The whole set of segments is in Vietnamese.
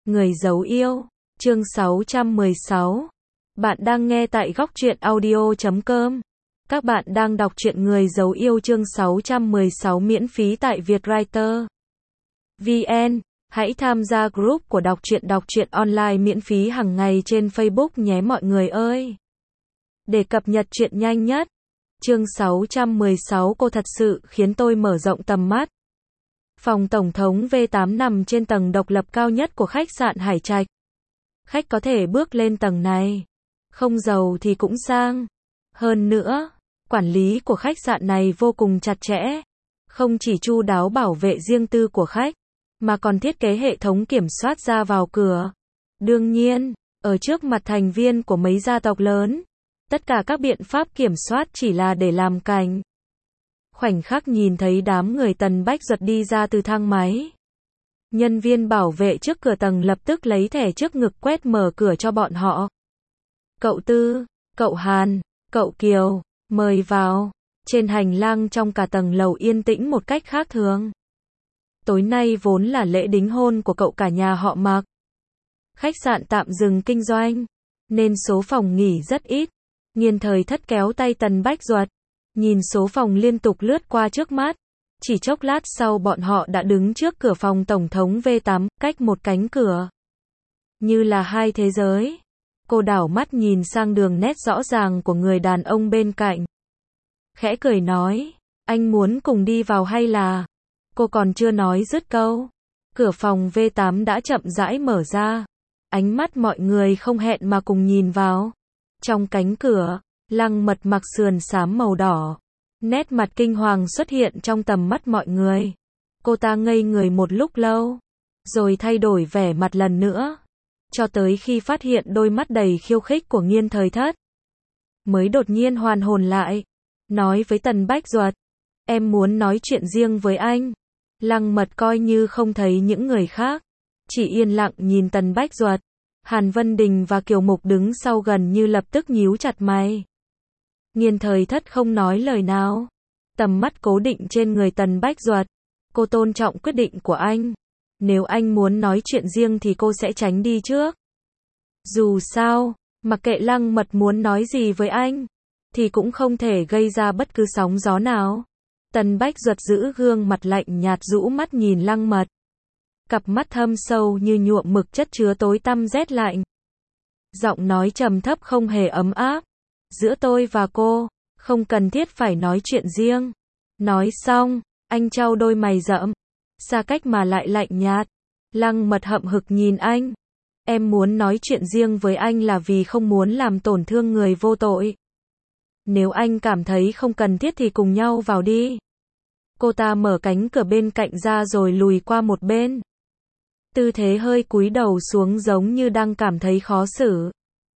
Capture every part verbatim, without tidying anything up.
Người giấu yêu, chương sáu trăm mười sáu. Bạn đang nghe tại góc truyện audio chấm com. Các bạn đang đọc truyện Người giấu yêu chương sáu trăm mười sáu miễn phí tại Vietwriter vê en. Hãy tham gia group của đọc truyện đọc truyện online miễn phí hàng ngày trên Facebook nhé mọi người ơi. Để cập nhật truyện nhanh nhất. Chương sáu trăm mười sáu cô thật sự khiến tôi mở rộng tầm mắt. Phòng Tổng thống vê tám nằm trên tầng độc lập cao nhất của khách sạn Hải Trạch. Khách có thể bước lên tầng này. Không giàu thì cũng sang. Hơn nữa, quản lý của khách sạn này vô cùng chặt chẽ. Không chỉ chu đáo bảo vệ riêng tư của khách, mà còn thiết kế hệ thống kiểm soát ra vào cửa. Đương nhiên, ở trước mặt thành viên của mấy gia tộc lớn, tất cả các biện pháp kiểm soát chỉ là để làm cảnh. Khoảnh khắc nhìn thấy đám người Tần Bách Duật đi ra từ thang máy. Nhân viên bảo vệ trước cửa tầng lập tức lấy thẻ trước ngực quét mở cửa cho bọn họ. Cậu Tư, cậu Hàn, cậu Kiều, mời vào. Trên hành lang trong cả tầng lầu yên tĩnh một cách khác thường. Tối nay vốn là lễ đính hôn của cậu cả nhà họ Mạc. Khách sạn tạm dừng kinh doanh, nên số phòng nghỉ rất ít. Nghiên Thời Thất kéo tay Tần Bách Duật, nhìn số phòng liên tục lướt qua trước mắt. Chỉ chốc lát sau bọn họ đã đứng trước cửa phòng Tổng thống vê tám, cách một cánh cửa. Như là hai thế giới. Cô đảo mắt nhìn sang đường nét rõ ràng của người đàn ông bên cạnh. Khẽ cười nói, anh muốn cùng đi vào hay là... Cô còn chưa nói dứt câu. Cửa phòng vê tám đã chậm rãi mở ra. Ánh mắt mọi người không hẹn mà cùng nhìn vào. Trong cánh cửa, Lăng Mật mặc sườn xám màu đỏ. Nét mặt kinh hoàng xuất hiện trong tầm mắt mọi người. Cô ta ngây người một lúc lâu, rồi thay đổi vẻ mặt lần nữa. Cho tới khi phát hiện đôi mắt đầy khiêu khích của Nghiên Thời Thất, mới đột nhiên hoàn hồn lại. Nói với Tần Bách Duật, em muốn nói chuyện riêng với anh. Lăng Mật coi như không thấy những người khác, chỉ yên lặng nhìn Tần Bách Duật. Hàn Vân Đình và Kiều Mục đứng sau gần như lập tức nhíu chặt mày. Nghiên Thời Thất không nói lời nào, tầm mắt cố định trên người Tần Bách Duật. Cô tôn trọng quyết định của anh. Nếu anh muốn nói chuyện riêng thì cô sẽ tránh đi trước. Dù sao, mặc kệ Lăng Mật muốn nói gì với anh, thì cũng không thể gây ra bất cứ sóng gió nào. Tần Bách Duật giữ gương mặt lạnh nhạt rũ mắt nhìn Lăng Mật. Cặp mắt thâm sâu như nhuộm mực chất chứa tối tăm rét lạnh. Giọng nói trầm thấp không hề ấm áp. Giữa tôi và cô, không cần thiết phải nói chuyện riêng. Nói xong, anh chau đôi mày rậm, xa cách mà lại lạnh nhạt. Lăng Mật hậm hực nhìn anh. Em muốn nói chuyện riêng với anh là vì không muốn làm tổn thương người vô tội. Nếu anh cảm thấy không cần thiết thì cùng nhau vào đi. Cô ta mở cánh cửa bên cạnh ra rồi lùi qua một bên. Tư thế hơi cúi đầu xuống giống như đang cảm thấy khó xử.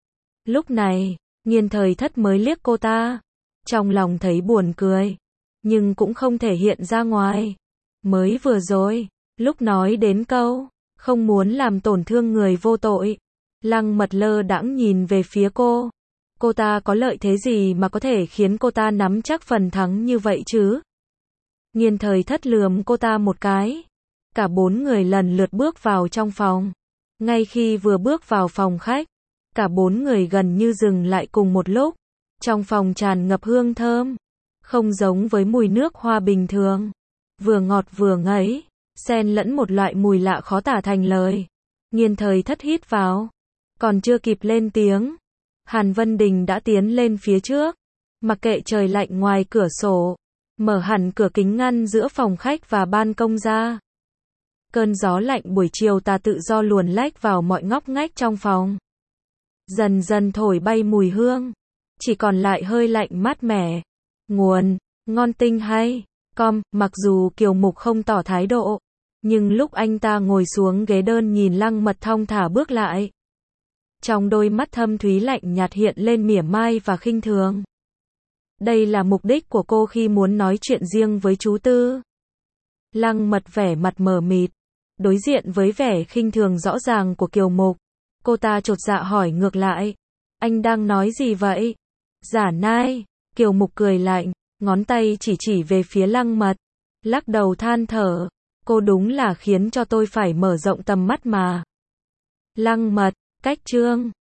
Lúc này, Nghiên Thời Thất mới liếc cô ta. Trong lòng thấy buồn cười, nhưng cũng không thể hiện ra ngoài. Mới vừa rồi, lúc nói đến câu, không muốn làm tổn thương người vô tội. Lăng Mật lơ đãng nhìn về phía cô. Cô ta có lợi thế gì mà có thể khiến cô ta nắm chắc phần thắng như vậy chứ? Nghiên Thời Thất lườm cô ta một cái. Cả bốn người lần lượt bước vào trong phòng. Ngay khi vừa bước vào phòng khách, cả bốn người gần như dừng lại cùng một lúc. Trong phòng tràn ngập hương thơm, không giống với mùi nước hoa bình thường. Vừa ngọt vừa ngấy, xen lẫn một loại mùi lạ khó tả thành lời. Nghiên Thời Thất hít vào. Còn chưa kịp lên tiếng, Hàn Vân Đình đã tiến lên phía trước. Mặc kệ trời lạnh ngoài cửa sổ, mở hẳn cửa kính ngăn giữa phòng khách và ban công ra. Cơn gió lạnh buổi chiều tà tự do luồn lách vào mọi ngóc ngách trong phòng. Dần dần thổi bay mùi hương. Chỉ còn lại hơi lạnh mát mẻ. Nguồn, ngon tinh hay. Com, mặc dù Kiều Mục không tỏ thái độ, nhưng lúc anh ta ngồi xuống ghế đơn nhìn Lăng Mật thong thả bước lại. Trong đôi mắt thâm thúy lạnh nhạt hiện lên mỉa mai và khinh thường. Đây là mục đích của cô khi muốn nói chuyện riêng với chú Tư. Lăng Mật vẻ mặt mờ mịt, đối diện với vẻ khinh thường rõ ràng của Kiều Mục. Cô ta chột dạ hỏi ngược lại. Anh đang nói gì vậy? Giả nai. Kiều Mục cười lạnh, ngón tay chỉ chỉ về phía Lăng Mật. Lắc đầu than thở. Cô đúng là khiến cho tôi phải mở rộng tầm mắt mà. Lăng mật, cách chương